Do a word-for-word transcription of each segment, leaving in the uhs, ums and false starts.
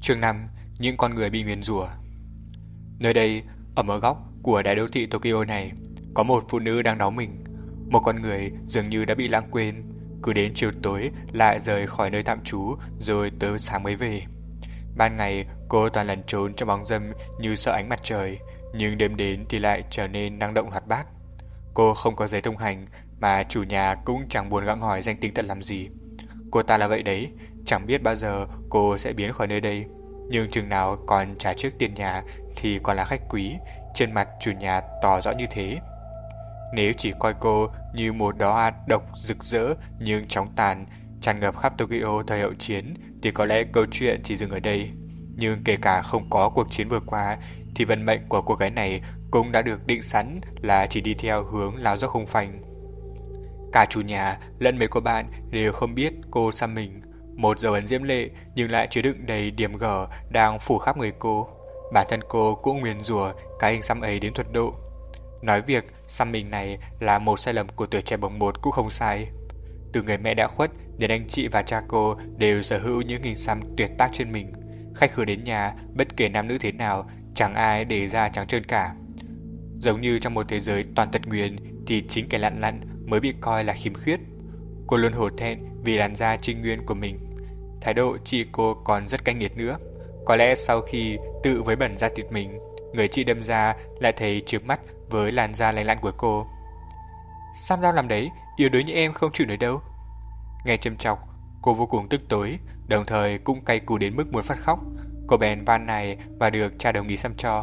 Chương năm. Những con người bị nguyền rủa. Nơi đây, ở một góc của đại đô thị Tokyo này, có một phụ nữ đang đóng mình. Một con người dường như đã bị lãng quên, cứ đến chiều tối lại rời khỏi nơi tạm trú rồi tới sáng mới về. Ban ngày cô toàn lẩn trốn trong bóng râm như sợ ánh mặt trời, nhưng đêm đến thì lại trở nên năng động hoạt bát. Cô không có giấy thông hành, mà chủ nhà cũng chẳng buồn gặng hỏi danh tính thật làm gì. Cô ta là vậy đấy, chẳng biết bao giờ cô sẽ biến khỏi nơi đây. Nhưng chừng nào còn trả trước tiền nhà thì còn là khách quý. Trên mặt chủ nhà tỏ rõ như thế. Nếu chỉ coi cô như một đóa độc rực rỡ nhưng chóng tàn, tràn ngập khắp Tokyo thời hậu chiến, thì có lẽ câu chuyện chỉ dừng ở đây. Nhưng kể cả không có cuộc chiến vừa qua, thì vận mệnh của cô gái này cũng đã được định sẵn là chỉ đi theo hướng lao dốc không phanh. Cả chủ nhà lẫn mấy cô bạn đều không biết cô xăm mình, một dấu ấn diễm lệ nhưng lại chứa đựng đầy điểm gở đang phủ khắp người cô. Bản thân cô cũng nguyền rủa cái hình xăm ấy đến thuật độ. Nói việc xăm mình này là một sai lầm của tuổi trẻ bồng bột cũng không sai. Từ người mẹ đã khuất đến anh chị và cha cô đều sở hữu những hình xăm tuyệt tác trên mình. Khách khứa đến nhà, bất kể nam nữ thế nào, chẳng ai để ra trắng trơn cả. Giống như trong một thế giới toàn tật nguyền, thì chính kẻ lặn lặn mới bị coi là khiếm khuyết. Cô luôn hổ thẹn vì làn da trinh nguyên của mình. Thái độ chị cô còn rất cay nghiệt nữa. Có lẽ sau khi tự với bẩn da thịt mình, người chị đâm ra lại thấy trước mắt với làn da lành lặn của cô. Sao tao làm đấy, yếu đuối như em không chịu nổi đâu. Nghe châm chọc, cô vô cùng tức tối, đồng thời cũng cay cú đến mức muốn phát khóc. Cô bèn van này và được cha đồng ý xăm cho.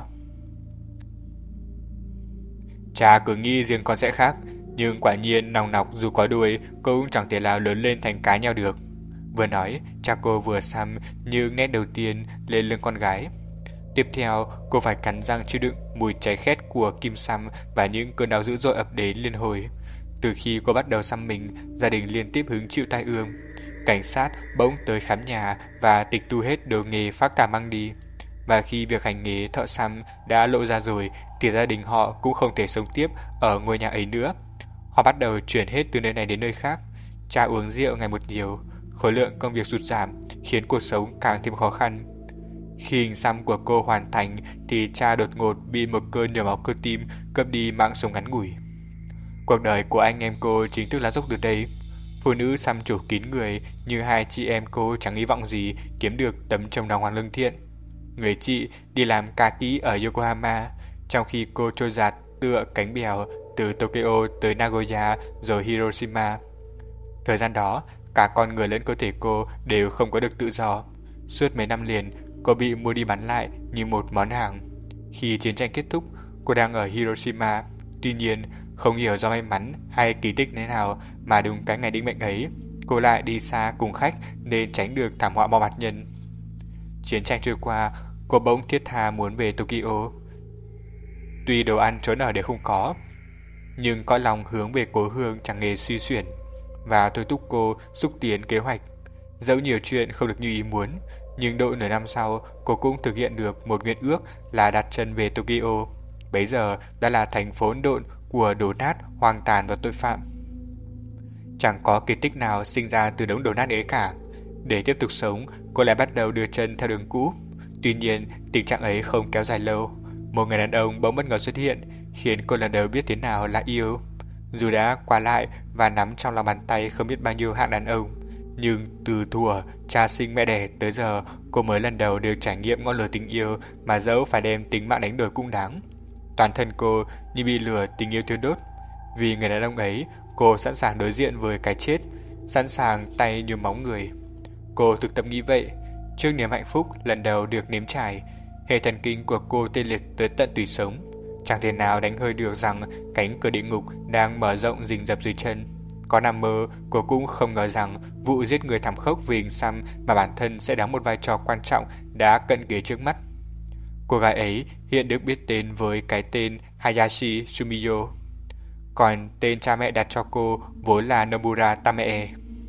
Cha cứ nghĩ riêng con sẽ khác, nhưng quả nhiên nòng nọc dù có đuôi cũng chẳng thể nào lớn lên thành cái nhau được. Vừa nói, cha cô vừa xăm những nét đầu tiên lên lưng con gái. Tiếp theo, cô phải cắn răng chịu đựng mùi cháy khét của kim xăm và những cơn đau dữ dội ập đến liên hồi. Từ khi cô bắt đầu xăm mình, gia đình liên tiếp hứng chịu tai ương. Cảnh sát bỗng tới khám nhà và tịch thu hết đồ nghề phác cả mang đi. Và khi việc hành nghề thợ xăm đã lộ ra rồi, thì gia đình họ cũng không thể sống tiếp ở ngôi nhà ấy nữa. Họ bắt đầu chuyển hết từ nơi này đến nơi khác. Cha uống rượu ngày một nhiều, khối lượng công việc sụt giảm khiến cuộc sống càng thêm khó khăn. Khi hình xăm của cô hoàn thành thì cha đột ngột bị một cơn nhồi máu cơ tim cướp đi mạng sống ngắn ngủi. Cuộc đời của anh em cô chính thức là dốc từ đây. Phụ nữ xăm trổ kín người như hai chị em cô chẳng hy vọng gì kiếm được tấm chồng đàng hoàng lương thiện. Người chị đi làm kaki ở Yokohama, trong khi cô trôi dạt tựa cánh bèo từ Tokyo tới Nagoya rồi Hiroshima. Thời gian đó, cả con người lẫn cơ thể cô đều không có được tự do. Suốt mấy năm liền, cô bị mua đi bán lại như một món hàng. Khi chiến tranh kết thúc, cô đang ở Hiroshima. Tuy nhiên, không hiểu do may mắn hay kỳ tích thế nào mà đúng cái ngày định mệnh ấy, cô lại đi xa cùng khách nên tránh được thảm họa bom hạt nhân. Chiến tranh trôi qua, cô bỗng thiết tha muốn về Tokyo. Tuy đồ ăn trốn ở đều không có, nhưng cõi lòng hướng về cố hương chẳng hề suy xuyển và thôi thúc cô xúc tiến kế hoạch. Dẫu nhiều chuyện không được như ý muốn, nhưng độ nửa năm sau, cô cũng thực hiện được một nguyện ước là đặt chân về Tokyo. Bấy giờ đã là thành phố hỗn độn của đổ nát, hoang tàn và tội phạm. Chẳng có kỳ tích nào sinh ra từ đống đổ nát ấy cả. Để tiếp tục sống, cô lại bắt đầu đưa chân theo đường cũ. Tuy nhiên, tình trạng ấy không kéo dài lâu. Một người đàn ông bỗng bất ngờ xuất hiện, khiến cô lần đầu biết thế nào là yêu. Dù đã qua lại và nắm trong lòng bàn tay không biết bao nhiêu hạng đàn ông, nhưng từ thuở cha sinh mẹ đẻ tới giờ, cô mới lần đầu được trải nghiệm ngọn lửa tình yêu mà dẫu phải đem tính mạng đánh đổi cũng đáng. Toàn thân cô như bị lửa tình yêu thiêu đốt. Vì người đàn ông ấy, cô sẵn sàng đối diện với cái chết, sẵn sàng tay nhuốm máu người. Cô thực tập nghĩ vậy. Trước niềm hạnh phúc lần đầu được nếm trải, hệ thần kinh của cô tê liệt tới tận tủy sống. Chẳng thể nào đánh hơi được rằng cánh cửa địa ngục đang mở rộng rình rập dưới chân. Có nằm mơ, cô cũng không ngờ rằng vụ giết người thảm khốc vì hình xăm mà bản thân sẽ đóng một vai trò quan trọng đã cận kề trước mắt. Cô gái ấy hiện được biết tên với cái tên Hayashi Sumiyo, còn tên cha mẹ đặt cho cô vốn là Nomura Tamae.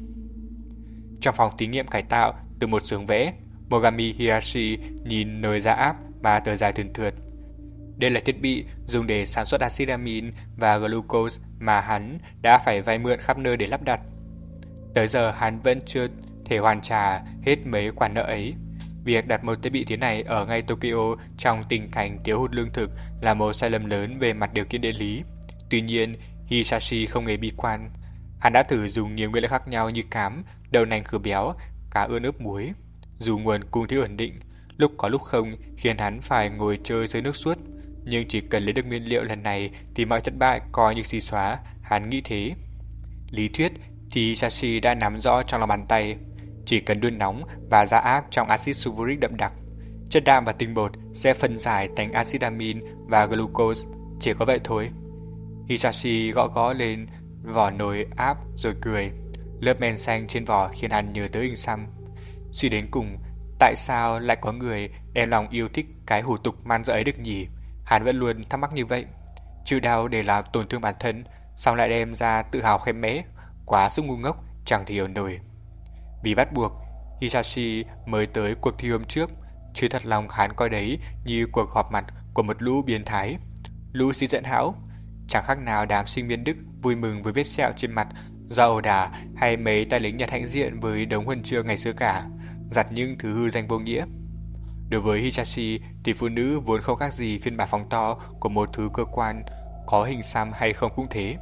Trong phòng thí nghiệm cải tạo từ một xưởng vẽ, Mogami Hiroshi nhìn nồi giá áp mà thở dài thườn thượt. Đây là thiết bị dùng để sản xuất axit amin và glucose mà hắn đã phải vay mượn khắp nơi để lắp đặt. Tới giờ hắn vẫn chưa thể hoàn trả hết mấy khoản nợ ấy. Việc đặt một thiết bị thế này ở ngay Tokyo trong tình cảnh thiếu hụt lương thực là một sai lầm lớn về mặt điều kiện địa lý. Tuy nhiên, Hisashi không hề bi quan. Hắn đã thử dùng nhiều nguyên liệu khác nhau như cám, đậu nành khử béo, cá ươn ướp muối. Dù nguồn cung thiếu ổn định, lúc có lúc không khiến hắn phải ngồi chơi dưới nước suốt. Nhưng chỉ cần lấy được nguyên liệu lần này thì mọi thất bại coi như xì xóa, hắn nghĩ thế. Lý thuyết thì Hisashi đã nắm rõ trong lòng bàn tay. Chỉ cần đun nóng và gia áp trong axit sulfuric đậm đặc, chất đạm và tinh bột sẽ phân giải thành axit amin và glucose, chỉ có vậy thôi. Hisashi gõ gõ lên vỏ nồi áp rồi cười. Lớp men xanh trên vỏ khiến hắn nhớ tới hình xăm. Suy đến cùng, tại sao lại có người đem lòng yêu thích cái hủ tục man dợ ấy được nhỉ? Hắn vẫn luôn thắc mắc như vậy. Chịu đau để làm tổn thương bản thân, xong lại đem ra tự hào khoe mẽ, quá sức ngu ngốc, chẳng thể hiểu nổi. Vì bắt buộc, Hisashi mới tới cuộc thi hôm trước, chứ thật lòng hắn coi đấy như cuộc họp mặt của một lũ biến thái. Lũ si giận hão, chẳng khác nào đám sinh viên Đức vui mừng với vết sẹo trên mặt do ẩu đả hay mấy tay lính Nhật hãnh diện với đống huân chương ngày xưa cả, giặt những thứ hư danh vô nghĩa. Đối với Hisashi thì phụ nữ vốn không khác gì phiên bản phóng to của một thứ cơ quan, có hình xăm hay không cũng thế.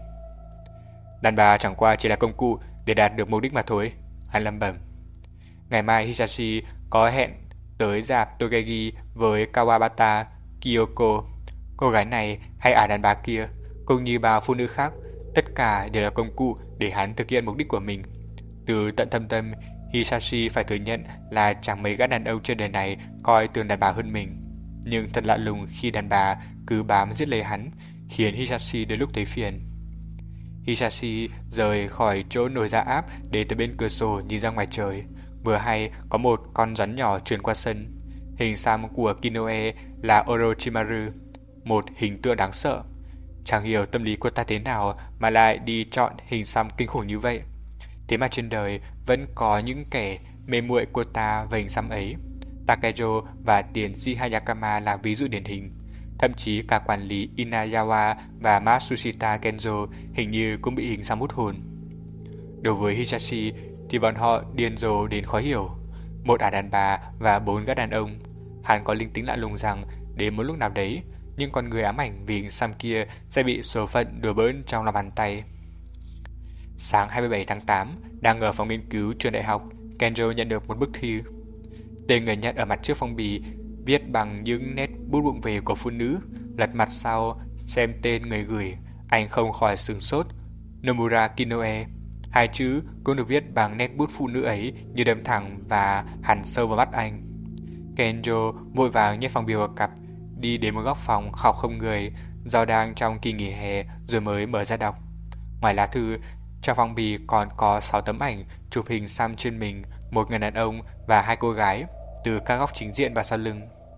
Đàn bà chẳng qua chỉ là công cụ để đạt được mục đích mà thôi, hắn lẩm bẩm. Ngày mai Hisashi có hẹn tới rạp Tokegi với Kawabata Kyoko. Cô gái này hay ả đàn bà kia, cũng như bao phụ nữ khác, tất cả đều là công cụ để hắn thực hiện mục đích của mình. Từ tận thâm tâm, Hisashi phải thừa nhận là chẳng mấy gã đàn ông trên đời này coi thường đàn bà hơn mình. Nhưng thật lạ lùng khi đàn bà cứ bám giết lấy hắn, khiến Hisashi đến lúc thấy phiền. Hisashi rời khỏi chỗ nồi gia áp để từ bên cửa sổ nhìn ra ngoài trời. Vừa hay có một con rắn nhỏ trườn qua sân. Hình xăm của Kinoe là Orochimaru, một hình tượng đáng sợ. Chẳng hiểu tâm lý của ta thế nào mà lại đi chọn hình xăm kinh khủng như vậy. Thế mà trên đời vẫn có những kẻ mê muội của ta về hình xăm ấy. Takejo và tiến sĩ Hayakama là ví dụ điển hình. Thậm chí cả quản lý Inayawa và Matsushita Kenzo hình như cũng bị hình xăm hút hồn. Đối với Hisashi thì bọn họ điên rồ đến khó hiểu. Một ả đàn bà và bốn gã đàn ông. Hắn có linh tính lạ lùng rằng đến một lúc nào đấy, nhưng con người ám ảnh vì hình xăm kia sẽ bị số phận đùa bỡn trong lòng bàn tay. Sáng hai mươi bảy tháng tám, đang ở phòng nghiên cứu trường đại học, Kenzo nhận được một bức thư. Tên người nhận ở mặt trước phong bì viết bằng những nét bút vụng về của phụ nữ. Lật mặt sau xem tên người gửi, anh không khỏi sửng sốt. Nomura Kinoe. Hai chữ cũng được viết bằng nét bút phụ nữ ấy như đâm thẳng và hằn sâu vào mắt anh. Kenzo vội vàng nhét phong bì vào cặp, đi đến một góc phòng học không người do đang trong kỳ nghỉ hè rồi mới mở ra đọc. Ngoài lá thư, trong phong bì còn có sáu tấm ảnh chụp hình xăm trên mình một người đàn ông và hai cô gái từ các góc chính diện và sau lưng.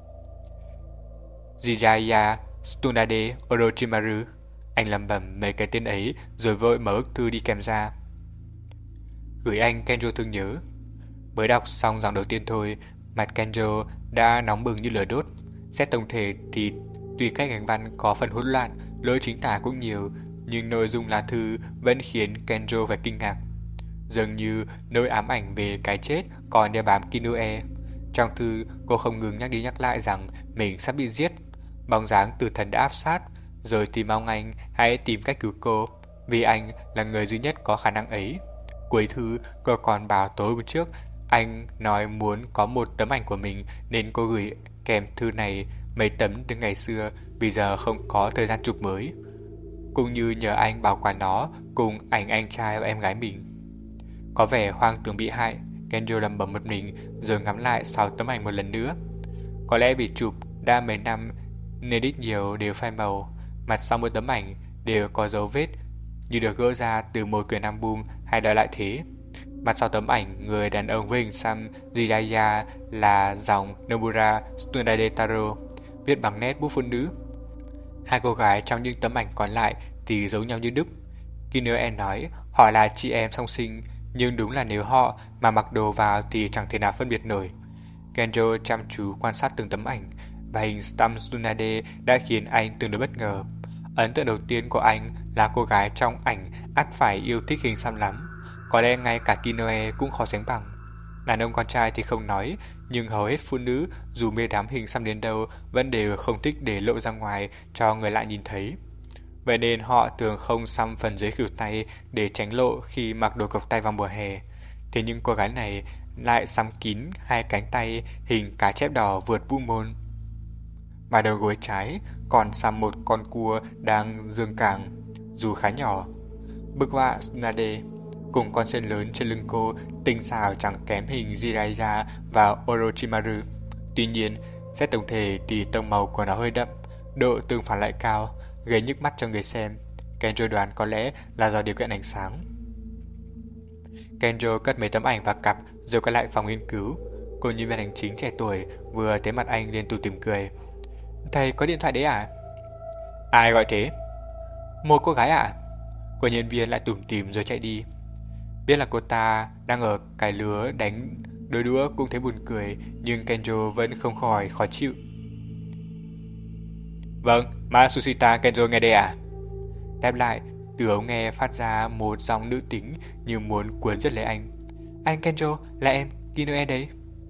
Jiraiya Tsunade Orochimaru. Anh lẩm bẩm mấy cái tên ấy rồi vội mở bức thư đi kèm ra. Gửi anh Kenzo thương nhớ. Mới đọc xong dòng đầu tiên thôi, mặt Kenzo đã nóng bừng như lửa đốt. Xét tổng thể thì tuy cách hành văn có phần hỗn loạn, lỗi chính tả cũng nhiều, nhưng nội dung lá thư vẫn khiến Kenzo phải kinh ngạc. Dường như nỗi ám ảnh về cái chết còn đeo bám Kinoe. Trong thư, cô không ngừng nhắc đi nhắc lại rằng mình sắp bị giết. Bóng dáng tử thần đã áp sát, rồi tìm mong anh hãy tìm cách cứu cô, vì anh là người duy nhất có khả năng ấy. Cuối thư, cô còn bảo tối hôm trước anh nói muốn có một tấm ảnh của mình nên cô gửi kèm thư này mấy tấm từ ngày xưa vì giờ không có thời gian chụp mới, cũng như nhờ anh bảo quản nó cùng ảnh anh trai và em gái mình. Có vẻ hoang tưởng bị hại, Kenzo lẩm bẩm một mình rồi ngắm lại sáu tấm ảnh một lần nữa. Có lẽ bị chụp đã mấy năm nên ít nhiều đều phai màu, mặt sau mỗi tấm ảnh đều có dấu vết như được gỡ ra từ một quyển album hay đòi lại thế. Mặt sau tấm ảnh người đàn ông với hình xăm Jiraiya là dòng Nomura Tsunade Taro, viết bằng nét bút phụ nữ. Hai cô gái trong những tấm ảnh còn lại thì giống nhau như đúc. Kinoe nói họ là chị em song sinh, nhưng đúng là nếu họ mà mặc đồ vào thì chẳng thể nào phân biệt nổi. Kenzo chăm chú quan sát từng tấm ảnh, và hình xăm Tsunade đã khiến anh tương đối bất ngờ. Ấn tượng đầu tiên của anh là cô gái trong ảnh ắt phải yêu thích hình xăm lắm. Có lẽ ngay cả Kinoe cũng khó sánh bằng. Đàn ông con trai thì không nói, nhưng hầu hết phụ nữ dù mê đắm hình xăm đến đâu vẫn đều không thích để lộ ra ngoài cho người lạ nhìn thấy. Vậy nên họ thường không xăm phần dưới khuỷu tay để tránh lộ khi mặc đồ cộc tay vào mùa hè. Thế nhưng cô gái này lại xăm kín hai cánh tay hình cá chép đỏ vượt vũ môn. Và đầu gối trái còn xăm một con cua đang dương cảng, dù khá nhỏ. Bức họa Tsunade cùng con sen lớn trên lưng cô tinh xảo chẳng kém hình Jiraiya và Orochimaru. Tuy nhiên, xét tổng thể thì tông màu của nó hơi đậm, độ tương phản lại cao, gây nhức mắt cho người xem. Kenjo đoán có lẽ là do điều kiện ánh sáng. Kenjo cất mấy tấm ảnh vào cặp rồi quay lại phòng nghiên cứu. Cô nhân viên hành chính trẻ tuổi vừa thấy mặt anh liền tủm tỉm cười. Thầy có điện thoại đấy à? Ai gọi thế? Một cô gái ạ. Cô nhân viên lại tủm tỉm rồi chạy đi. Biết là cô ta đang ở cái lứa đánh đôi đũa cũng thấy buồn cười, nhưng Kenjo vẫn không khỏi khó chịu. Vâng, Matsushita Kenjo nghe đây à? Đáp lại, từ ống nghe phát ra một giọng nữ tính như muốn cuốn rất lấy anh. Anh Kenjo, là em, Kinoe đấy.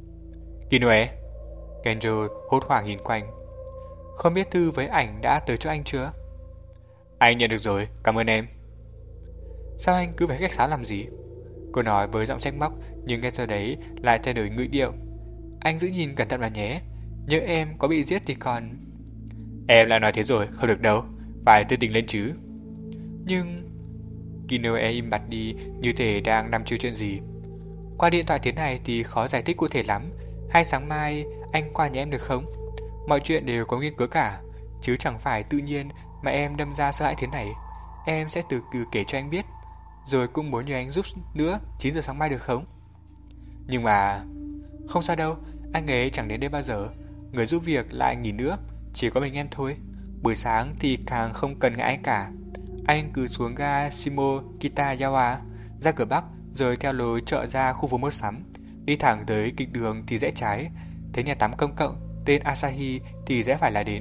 Kinoe? Kenjo hốt hoảng nhìn quanh. Không biết thư với ảnh đã tới cho anh chưa? Anh nhận được rồi, cảm ơn em. Sao anh cứ phải khách sáo làm gì? Cô nói với giọng trách móc, nhưng ngay sau đấy lại thay đổi ngữ điệu. Anh giữ nhìn cẩn thận vào nhé, nhớ em có bị giết thì còn... Em lại nói thế rồi, không được đâu, phải tư tình lên chứ. Nhưng... Kinoe im bặt đi như thể đang nằm chiêu chuyện gì. Qua điện thoại thế này thì khó giải thích cụ thể lắm. Hay sáng mai anh qua nhà em được không? Mọi chuyện đều có nghiên cứu cả, chứ chẳng phải tự nhiên mà em đâm ra sợ hãi thế này. Em sẽ từ từ kể cho anh biết. Rồi cũng muốn nhờ anh giúp nữa chín giờ sáng mai được không? Nhưng mà... Không sao đâu, anh ấy chẳng đến đây bao giờ. Người giúp việc là anh nghỉ nữa, chỉ có mình em thôi. Buổi sáng thì càng không cần ngại anh cả. Anh cứ xuống ga Shimo Kitayawa, ra cửa Bắc, rồi theo lối chợ ra khu phố mua sắm. Đi thẳng tới kịch đường thì rẽ trái, thấy nhà tắm công cộng tên Asahi thì rẽ phải là đến.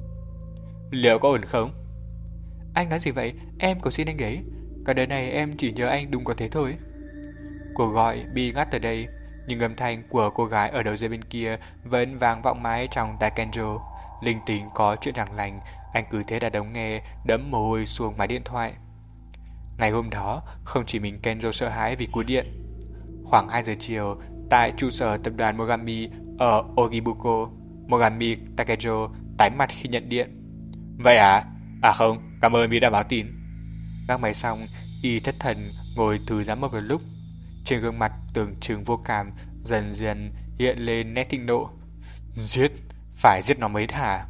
Liệu có ổn không? Anh nói gì vậy? Em cầu xin anh đấy. Cả đời này em chỉ nhớ anh đúng có thế thôi. Cuộc gọi bị ngắt ở đây, nhưng âm thanh của cô gái ở đầu dây bên kia vẫn vang vọng mãi trong tai Kenjo. Linh tính có chuyện chẳng lành, anh cứ thế đã đóng nghe, đẫm mồ hôi xuống máy điện thoại. Ngày hôm đó, không chỉ mình Kenjo sợ hãi vì cú điện. Khoảng hai giờ chiều, tại trụ sở tập đoàn Mogami ở Ogibuko, Mogami Takejo tái mặt khi nhận điện. Vậy à? À không, cảm ơn vì đã báo tin. Gác máy xong, y thất thần ngồi thư giãn một lúc. Trên gương mặt tưởng chừng vô cảm dần dần hiện lên nét thịnh nộ. Giết, phải giết nó mới thả.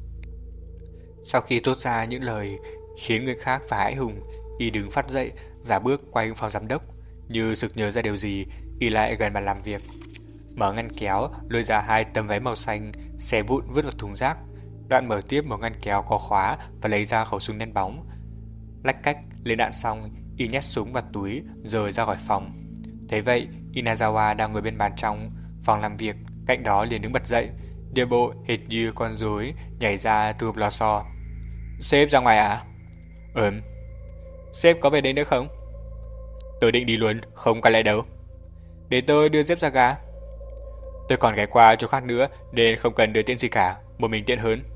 Sau khi thốt ra những lời khiến người khác phải hãi hùng, y đứng phát dậy, giả bước quay phòng giám đốc. Như sực nhớ ra điều gì, y lại gần bàn làm việc, mở ngăn kéo lôi ra hai tấm vé màu xanh, xé vụn vứt vào thùng rác. Đoạn mở tiếp một ngăn kéo có khóa và lấy ra khẩu súng đen bóng. Lách cách lên đạn xong, y nhét súng vào túi rồi ra khỏi phòng. Thế vậy, Inazawa đang ngồi bên bàn trong phòng làm việc, cạnh đó liền đứng bật dậy, điệu bộ hệt như con rối nhảy ra từ hộp lò xo. Sếp ra ngoài à? Ừm. Sếp có về đây nữa không? Tôi định đi luôn, không quay lại đâu. Để tôi đưa dép ra ga. Tôi còn ghé qua chỗ khác nữa nên không cần đưa tiện gì cả, một mình tiện hơn.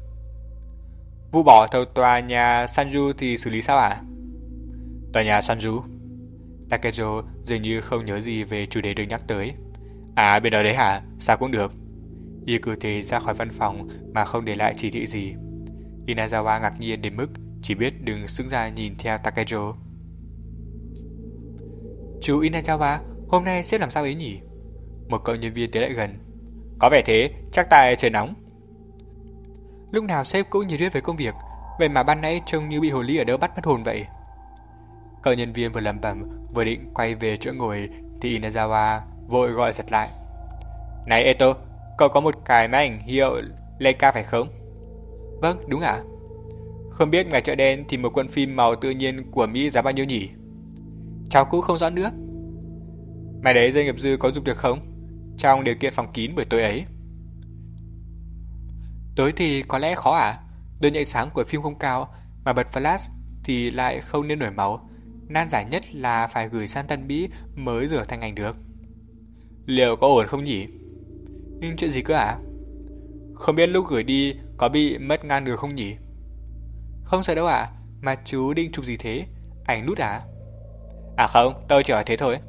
Vụ bỏ thầu tòa nhà Sanju thì xử lý sao à? Tòa nhà Sanju? Takejo dường như không nhớ gì về chủ đề được nhắc tới. À, bên đó đấy hả? Sao cũng được. Y cứ thế ra khỏi văn phòng mà không để lại chỉ thị gì. Inazawa ngạc nhiên đến mức chỉ biết đừng sững ra nhìn theo Takejo. Chú Inazawa, hôm nay sếp làm sao ấy nhỉ? Một cậu nhân viên tiến lại gần. Có vẻ thế, chắc tại trời nóng. Lúc nào sếp cũng nhiệt huyết với công việc, vậy mà ban nãy trông như bị hồ ly ở đâu bắt mất hồn vậy. Cậu nhân viên vừa lẩm bẩm vừa định quay về chỗ ngồi thì Inazawa vội gọi giật lại. Này Eto, cậu có một cái máy ảnh hiệu Leica phải không? Vâng, đúng ạ. Không biết ngoài chợ đen thì một cuộn phim màu tự nhiên của Mỹ giá bao nhiêu nhỉ? Cháu cũng không rõ nữa. Máy đấy doanh nghiệp dư có dùng được không? Trong điều kiện phòng kín buổi tối ấy. Tối thì có lẽ khó à? Độ nhạy sáng của phim không cao, mà bật flash thì lại không nên nổi máu. Nan giải nhất là phải gửi sang Tân Mỹ mới rửa thành ảnh được. Liệu có ổn không nhỉ? Nhưng chuyện gì cơ ạ? À? Không biết lúc gửi đi có bị mất ngang đường không nhỉ? Không sợ đâu ạ, à, mà chú định chụp gì thế? Ảnh nút à? À không, tôi chỉ hỏi thế thôi.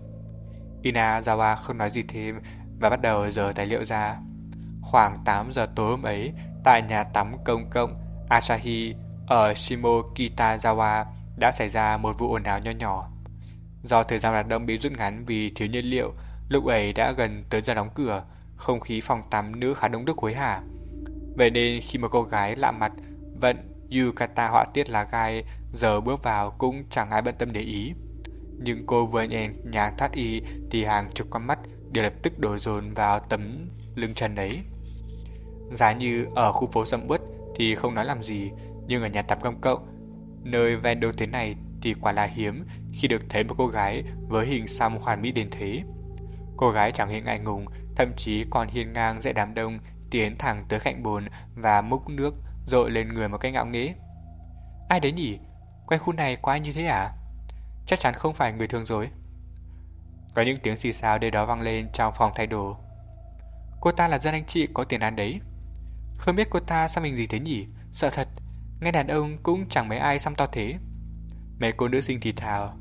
Inazawa không nói gì thêm và bắt đầu giở tài liệu ra. Khoảng tám giờ tối hôm ấy, tại nhà tắm công cộng Asahi ở Shimokitazawa đã xảy ra một vụ ồn ào nho nhỏ. Do thời gian hoạt động bị rút ngắn vì thiếu nhiên liệu, lúc ấy đã gần tới giờ đóng cửa, không khí phòng tắm nữ khá đông đúc hối hả. Vậy nên khi một cô gái lạ mặt vận yukata họa tiết lá gai giờ bước vào cũng chẳng ai bận tâm để ý. Nhưng cô vừa nhẹ nhàng thoát y thì hàng chục con mắt đều lập tức đổ dồn vào tấm lưng trần ấy. Giá như ở khu phố sầm uất thì không nói làm gì, nhưng ở nhà tắm công cộng nơi ven đô thế này thì quả là hiếm khi được thấy một cô gái với hình xăm hoàn mỹ đến thế. Cô gái chẳng hề ngại ngùng, thậm chí còn hiên ngang dãy đám đông tiến thẳng tới cạnh bồn và múc nước dội lên người một cách ngạo nghễ. Ai đấy nhỉ? Quanh khu này có ai như thế à? Chắc chắn không phải người thường rồi. Có những tiếng xì xào đây đó vang lên trong phòng thay đồ. Cô ta là dân anh chị có tiền án đấy. Không biết cô ta xăm hình gì thế nhỉ? Sợ thật, ngay đàn ông cũng chẳng mấy ai xăm to thế. Mấy cô nữ sinh thì thào.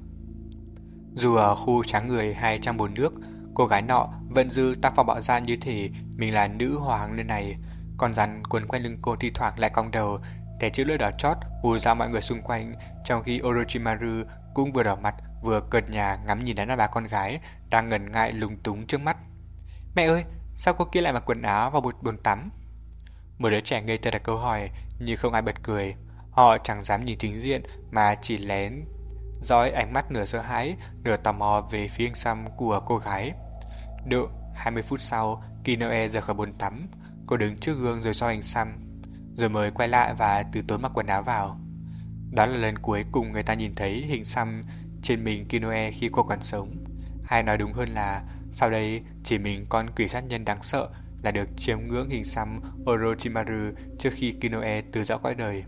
Dù ở khu tráng người hay trong bồn nước, cô gái nọ vẫn dư tác phong bạo dạn như thể mình là nữ hoàng nơi này. Con rắn quấn quanh lưng cô thi thoảng lại cong đầu, thẻ chữ lưỡi đỏ chót hù ra mọi người xung quanh, trong khi Orochimaru cũng vừa đỏ mặt vừa cợt nhà ngắm nhìn đàn bà con gái đang ngần ngại lúng túng trước mắt. Mẹ ơi, sao cô kia lại mặc quần áo vào bồn tắm? Một đứa trẻ ngây thơ đặt câu hỏi, nhưng không ai bật cười. Họ chẳng dám nhìn chính diện mà chỉ lén dõi ánh mắt nửa sợ hãi, nửa tò mò về phía hình xăm của cô gái. Độ hai mươi phút sau, Kinoe rời khỏi bồn tắm. Cô đứng trước gương rồi soi hình xăm, rồi mới quay lại và từ tốn mặc quần áo vào. Đó là lần cuối cùng người ta nhìn thấy hình xăm trên mình Kinoe khi cô còn sống. Hay nói đúng hơn là sau đây chỉ mình con quỷ sát nhân đáng sợ là được chiêm ngưỡng hình xăm Orochimaru trước khi Kinoe từ giã cõi đời.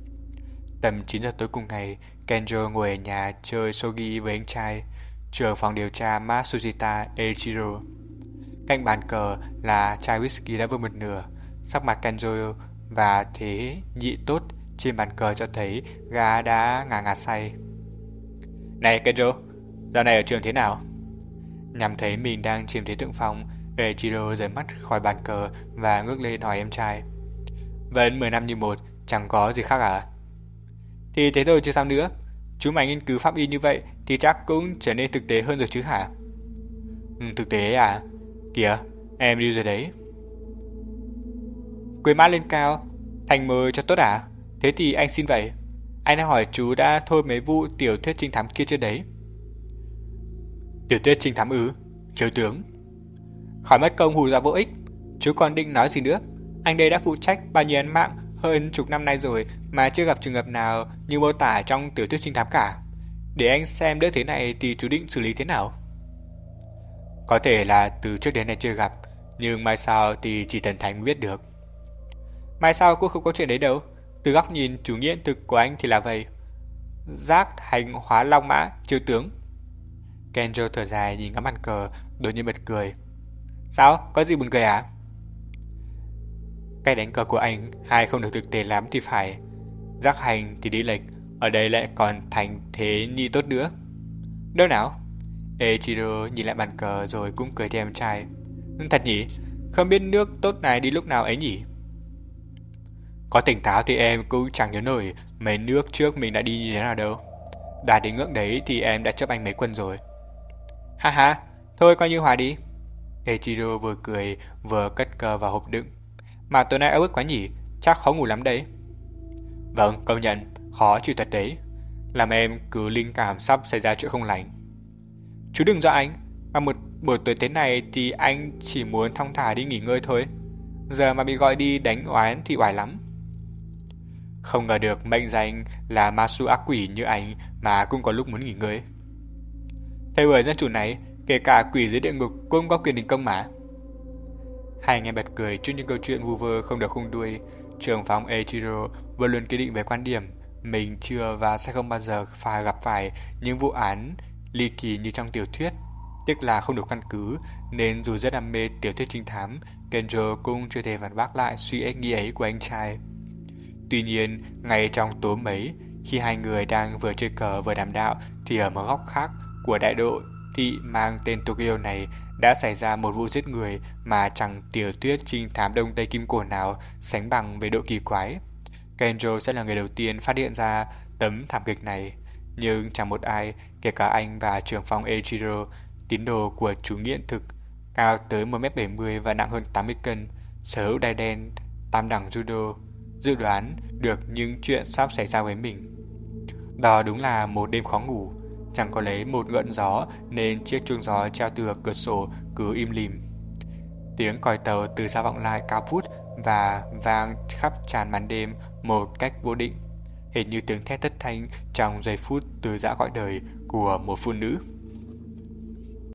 Tầm chín giờ tối cùng ngày, Kenjo ngồi ở nhà chơi shogi với anh trai, trưởng phòng điều tra Matsushita Eiichiro. Cạnh bàn cờ là chai whisky đã vơi một nửa. Sắc mặt Kenjo và thế nhị tốt trên bàn cờ cho thấy gã đã ngà ngà say. Này Kenjo, dạo này ở trường thế nào? Nhằm thấy mình đang chiếm thế thượng phong, Eiichiro rời mắt khỏi bàn cờ và ngước lên hỏi em trai. Vẫn mười năm như một, chẳng có gì khác à? Thì thế thôi chứ sao nữa. Chú mày nghiên cứu pháp y như vậy thì chắc cũng trở nên thực tế hơn rồi chứ hả? Ừ, thực tế à? Kìa, em đi rồi đấy. Quên mã lên cao, thành mời cho tốt à? Thế thì anh xin vậy. Anh đã hỏi chú đã thôi mấy vụ tiểu thuyết trinh thám kia chưa đấy? Tiểu thuyết trinh thám ư? Thiếu tướng. Khỏi mất công hù dọa vô ích. Chú còn định nói gì nữa? Anh đây đã phụ trách bao nhiêu án mạng hơn chục năm nay rồi mà chưa gặp trường hợp nào như mô tả trong tiểu thuyết trinh thám cả. Để anh xem đỡ thế này thì chú định xử lý thế nào? Có thể là từ trước đến nay chưa gặp, nhưng mai sau thì chỉ thần thánh biết được. Mai sau cũng không có chuyện đấy đâu. Từ góc nhìn chủ nghĩa thực của anh thì là vậy. Giác thành hóa long mã, chiêu tướng. Kenjo thở dài nhìn ngắm bàn cờ, đột nhiên bật cười. Sao? Có gì buồn cười à? Cái đánh cờ của anh hay không được thực tế lắm thì phải. Giác hành thì đi lệch, ở đây lại còn thành thế nhị tốt nữa. Đâu nào? Eiichiro nhìn lại bàn cờ rồi cũng cười theo em trai. Thật nhỉ? Không biết nước tốt này đi lúc nào ấy nhỉ? Có tỉnh táo thì em cũng chẳng nhớ nổi mấy nước trước mình đã đi như thế nào đâu. Đạt đến ngưỡng đấy thì em đã chấp anh mấy quân rồi. Ha ha, thôi coi như hòa đi. Eiichiro vừa cười vừa cất cờ vào hộp đựng. Mà tối nay áo ước quá nhỉ, chắc khó ngủ lắm đấy. Vâng, công nhận, khó chịu thật đấy. Làm em cứ linh cảm sắp xảy ra chuyện không lành. Chú đừng dọa anh, mà một buổi tối thế này thì anh chỉ muốn thong thả đi nghỉ ngơi thôi. Giờ mà bị gọi đi đánh oán thì oải lắm. Không ngờ được mệnh danh là ma su ác quỷ như anh mà cũng có lúc muốn nghỉ ngơi. Theo bởi dân chủ này, kể cả quỷ dưới địa ngục cũng có quyền đình công mà. Hai anh em bật cười trước những câu chuyện vu vơ không đầu không đuôi. Trưởng phòng Eiichiro vẫn luôn kiên định về quan điểm mình chưa và sẽ không bao giờ phải gặp phải những vụ án ly kỳ như trong tiểu thuyết. Tiếc là không đủ căn cứ, nên dù rất đam mê tiểu thuyết trinh thám, Kenjo cũng chưa thể phản bác lại suy nghĩ ấy của anh trai. Tuy nhiên, ngay trong tối mấy, khi hai người đang vừa chơi cờ vừa đàm đạo, thì ở một góc khác của đại độ thị mang tên Tokyo này đã xảy ra một vụ giết người mà chẳng tiểu thuyết trinh thám Đông Tây Kim Cổ nào sánh bằng về độ kỳ quái. Kenjo sẽ là người đầu tiên phát hiện ra tấm thảm kịch này, nhưng chẳng một ai, kể cả anh và trưởng phòng Eiichiro, tín đồ của chủ nghiện thực, cao tới một mét bảy mươi và nặng hơn tám mươi cân, sở hữu đai đen, tam đẳng judo, dự đoán được những chuyện sắp xảy ra với mình. Đó đúng là một đêm khó ngủ, chẳng có lấy một gợn gió nên chiếc chuông gió treo tường cửa sổ cứ im lìm. Tiếng còi tàu từ xa vọng lại cao vút và vang khắp tràn màn đêm một cách vô định, hệt như tiếng thét thất thanh trong giây phút từ giã cõi đời của một phụ nữ.